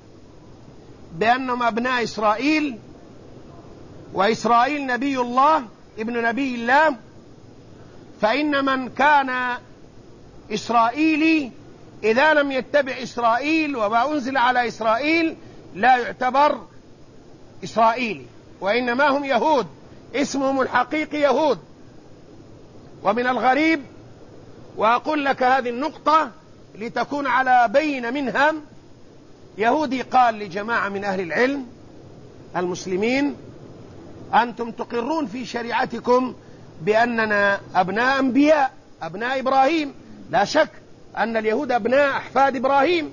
بأنهم أبناء إسرائيل، وإسرائيل نبي الله ابن نبي الله، فإن من كان إسرائيلي إذا لم يتبع إسرائيل وما أنزل على إسرائيل لا يعتبر إسرائيلي، وإنما هم يهود، اسمهم الحقيقي يهود. ومن الغريب، وأقول لك هذه النقطة لتكون على بين منها، يهودي قال لجماعة من أهل العلم المسلمين: أنتم تقرون في شريعتكم بأننا أبناء أنبياء، أبناء إبراهيم، لا شك أن اليهود أبناء أحفاد إبراهيم،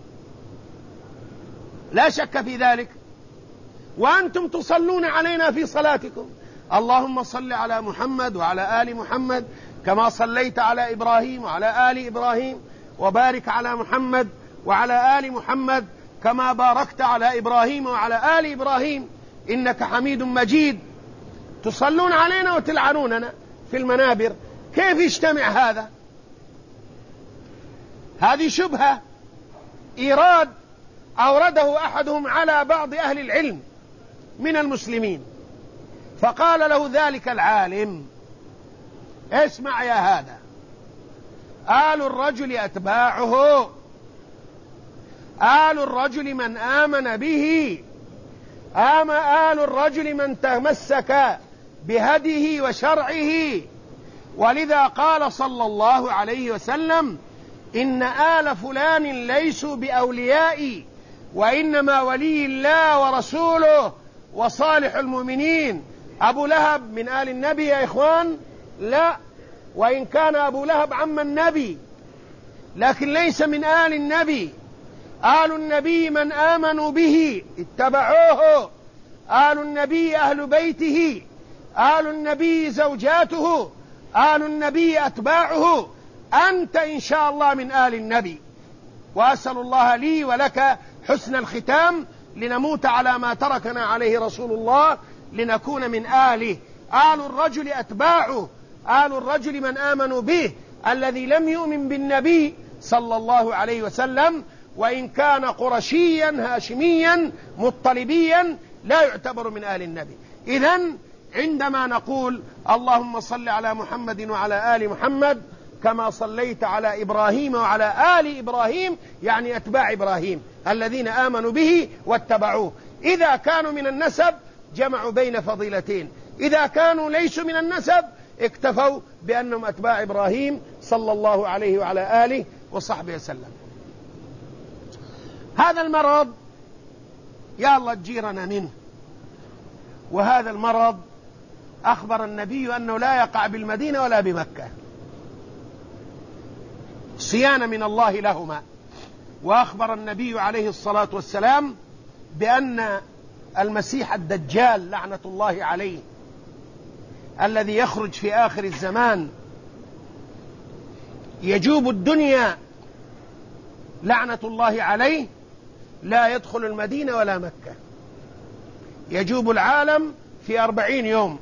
لا شك في ذلك، وأنتم تصلون علينا في صلاتكم، اللهم صل على محمد وعلى آل محمد كما صليت على إبراهيم وعلى آل إبراهيم، وبارك على محمد وعلى آل محمد كما باركت على إبراهيم وعلى آل إبراهيم إنك حميد مجيد. تصلون علينا وتلعنوننا في المنابر، كيف يجتمع هذا؟ هذه شبهة إيراد أورده أحدهم على بعض أهل العلم من المسلمين، فقال له ذلك العالم: اسمع يا هذا، آل الرجل أتباعه، آل الرجل من آمن به، آل الرجل من تمسك بهديه وشرعه. ولذا قال صلى الله عليه وسلم: إن آل فلان ليسوا بأوليائي، وإنما ولي الله ورسوله وصالح المؤمنين. أبو لهب من آل النبي يا إخوان؟ لا، وإن كان أبو لهب عم النبي لكن ليس من آل النبي. آل النبي من آمنوا به اتبعوه، آل النبي أهل بيته، آل النبي زوجاته، آل النبي أتباعه. أنت إن شاء الله من آل النبي، وأسأل الله لي ولك حسن الختام لنموت على ما تركنا عليه رسول الله، لنكون من آله. آل الرجل أتباعه، آل الرجل من آمنوا به، الذي لم يؤمن بالنبي صلى الله عليه وسلم وإن كان قرشيا هاشميا مطلبيا لا يعتبر من آل النبي. إذن عندما نقول اللهم صل على محمد وعلى آل محمد كما صليت على إبراهيم وعلى آل إبراهيم، يعني أتباع إبراهيم الذين آمنوا به واتبعوه. إذا كانوا من النسب جمعوا بين فضيلتين، إذا كانوا ليسوا من النسب اكتفوا بأنهم أتباع إبراهيم صلى الله عليه وعلى آله وصحبه وسلم. هذا المرض يا الله تجيرنا منه. وهذا المرض أخبر النبي أنه لا يقع بالمدينة ولا بمكة، صيانة من الله لهما. وأخبر النبي عليه الصلاة والسلام بأن المسيح الدجال لعنة الله عليه الذي يخرج في آخر الزمان يجوب الدنيا لعنة الله عليه، لا يدخل المدينة ولا مكة، يجوب العالم في 40 يوم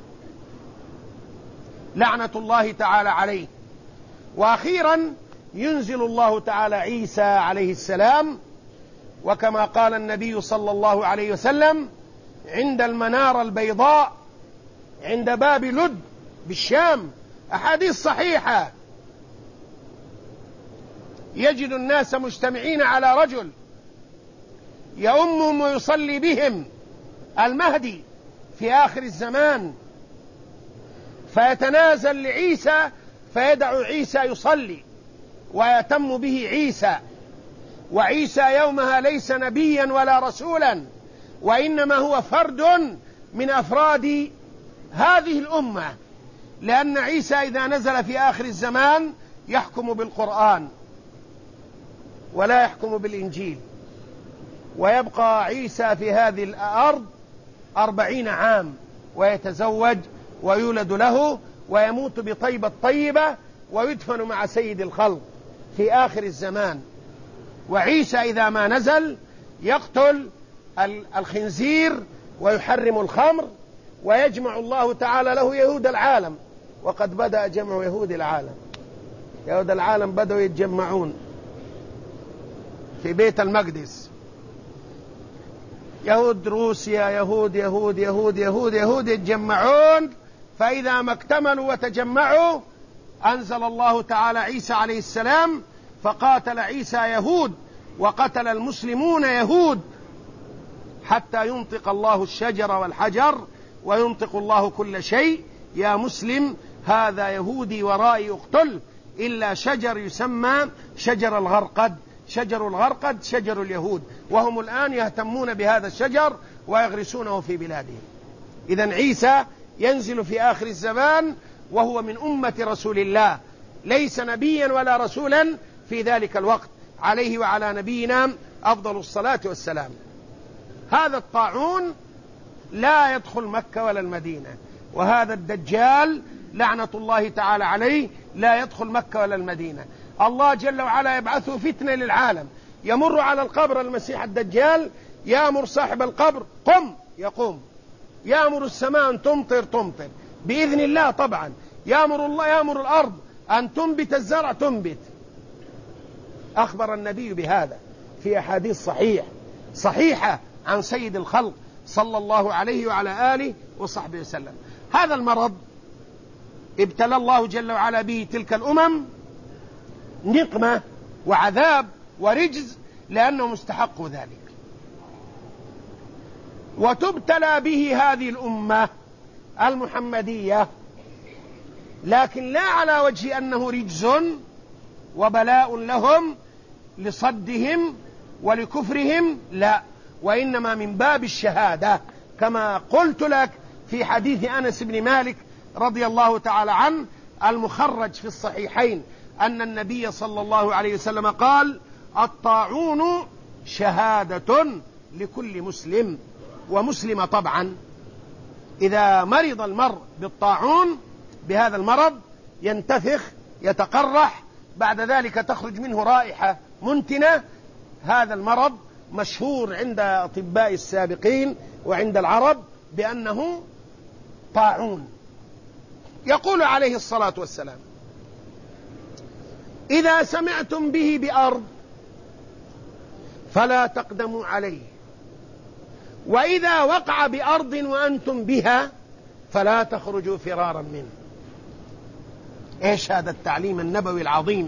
لعنة الله تعالى عليه. وأخيرا ينزل الله تعالى عيسى عليه السلام، وكما قال النبي صلى الله عليه وسلم عند المنارة البيضاء عند باب لد بالشام، أحاديث صحيحة، يجد الناس مجتمعين على رجل يؤمهم ويصلي بهم، المهدي في آخر الزمان، فيتنازل لعيسى فيدع عيسى يصلي ويتم به عيسى. وعيسى يومها ليس نبيا ولا رسولا، وإنما هو فرد من أفراد هذه الأمة، لأن عيسى إذا نزل في آخر الزمان يحكم بالقرآن ولا يحكم بالإنجيل، ويبقى عيسى في هذه الأرض 40 عام، ويتزوج ويولد له ويموت بطيبة طيبة ويدفن مع سيد الخلق في آخر الزمان. وعيسى إذا ما نزل يقتل الخنزير ويحرم الخمر، ويجمع الله تعالى له يهود العالم، وقد بدأ جمع يهود العالم. يهود العالم بدأوا يتجمعون في بيت المقدس، يهود روسيا، يهود يهود يهود يهود يهود يتجمعون، فإذا ما اكتملوا وتجمعوا أنزل الله تعالى عيسى عليه السلام، فقاتل عيسى يهود وقتل المسلمون يهود، حتى ينطق الله الشجر والحجر وينطق الله كل شيء. يا مسلم هذا يهودي ورائي اقتل، إلا شجر يسمى شجر الغرقد. شجر الغرقد شجر اليهود، وهم الآن يهتمون بهذا الشجر ويغرسونه في بلادهم. إذن عيسى ينزل في آخر الزمان وهو من أمة رسول الله، ليس نبيا ولا رسولا في ذلك الوقت، عليه وعلى نبينا أفضل الصلاة والسلام. هذا الطاعون لا يدخل مكة ولا المدينة، وهذا الدجال لعنة الله تعالى عليه لا يدخل مكة ولا المدينة. الله جل وعلا يبعثه فتنة للعالم، يمر على القبر المسيح الدجال يأمر صاحب القبر قم يقوم، يأمر السماء أن تمطر تمطر بإذن الله طبعا، يأمر الأرض أن تنبت الزرع تنبت. أخبر النبي بهذا في أحاديث صحيحة عن سيد الخلق صلى الله عليه وعلى آله وصحبه وسلم. هذا المرض ابتلى الله جل وعلا به تلك الأمم نقمة وعذاب ورجز، لأنه مستحق ذلك. وتبتلى به هذه الأمة المحمدية، لكن لا على وجه أنه رجز وبلاء لهم لصدهم ولكفرهم، لا، وإنما من باب الشهادة، كما قلت لك في حديث أنس بن مالك رضي الله تعالى عنه المخرج في الصحيحين، أن النبي صلى الله عليه وسلم قال: الطاعون شهادة لكل مسلم ومسلمة. طبعا إذا مرض المرء بالطاعون بهذا المرض ينتفخ يتقرح، بعد ذلك تخرج منه رائحة منتنة. هذا المرض مشهور عند أطباء السابقين وعند العرب بأنه طاعون. يقول عليه الصلاة والسلام: إذا سمعتم به بأرض فلا تقدموا عليه، وإذا وقع بأرض وأنتم بها فلا تخرجوا فرارا منه. إيش هذا التعليم النبوي العظيم!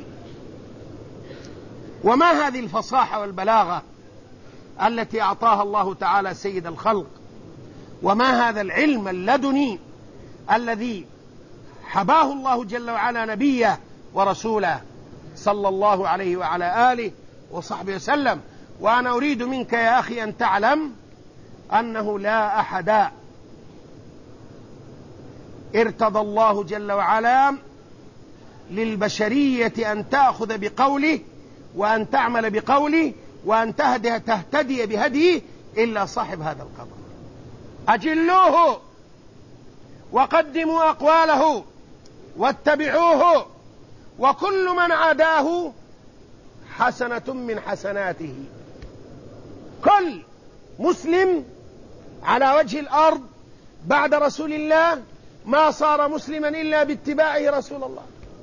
وما هذه الفصاحة والبلاغة التي أعطاها الله تعالى سيد الخلق! وما هذا العلم اللدني الذي حباه الله جل وعلا نبيه ورسوله صلى الله عليه وعلى آله وصحبه وسلم. وأنا أريد منك يا أخي أن تعلم أنه لا أحد ارتضى الله جل وعلا للبشرية أن تأخذ بقوله وأن تعمل بقوله وأن تهتدي بهديه إلا صاحب هذا القبر. أجلوه وقدموا أقواله واتبعوه، وكل من عاداه حسنة من حسناته. كل مسلم على وجه الأرض بعد رسول الله ما صار مسلما إلا باتباعه رسول الله،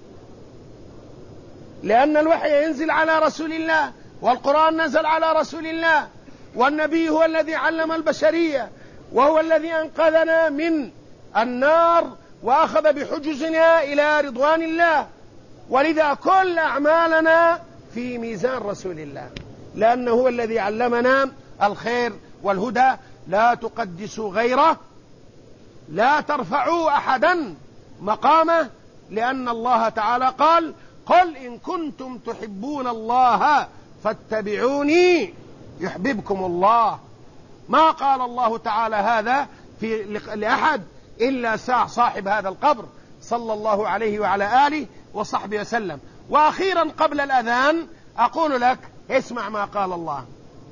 لأن الوحي ينزل على رسول الله، والقرآن نزل على رسول الله، والنبي هو الذي علم البشرية، وهو الذي أنقذنا من النار وأخذ بحجزنا إلى رضوان الله. ولذا كل أعمالنا في ميزان رسول الله، لأنه هو الذي علمنا الخير والهدى. لا تقدسوا غيره، لا ترفعوا أحدا مقامه، لأن الله تعالى قال: قل إن كنتم تحبون الله فاتبعوني يحببكم الله. ما قال الله تعالى هذا لأحد إلا صاحب هذا القبر صلى الله عليه وعلى آله وصحبه وسلم. وأخيرا قبل الأذان أقول لك اسمع ما قال الله: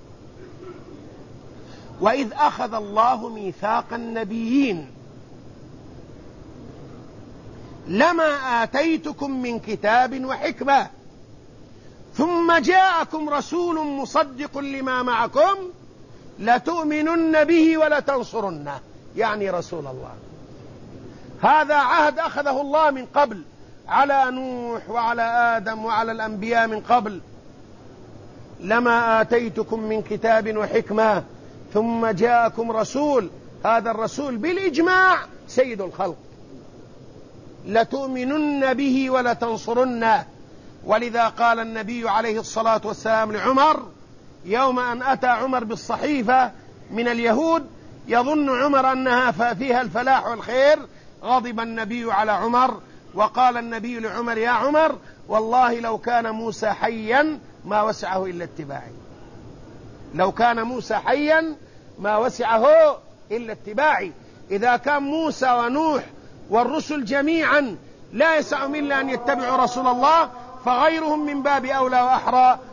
وإذ أخذ الله ميثاق النبيين لما آتيتكم من كتاب وحكمة ثم جاءكم رسول مصدق لما معكم لتؤمنن به ولتنصرنه، يعني رسول الله. هذا عهد أخذه الله من قبل على نوح وعلى آدم وعلى الأنبياء من قبل. لما آتيتكم من كتاب وحكمة ثم جاءكم رسول، هذا الرسول بالإجماع سيد الخلق، لتؤمنن به ولتنصرنه. ولذا قال النبي عليه الصلاة والسلام لعمر يوم أن أتى عمر بالصحيفة من اليهود يظن عمر أنها فيها الفلاح والخير، غضب النبي على عمر وقال النبي لعمر: يا عمر والله لو كان موسى حيا ما وسعه إلا اتباعي. لو كان موسى حيا ما وسعه إلا اتباعي. إذا كان موسى ونوح والرسل جميعا لا يسعهم إلا أن يتبعوا رسول الله، فغيرهم من باب أولى وأحرى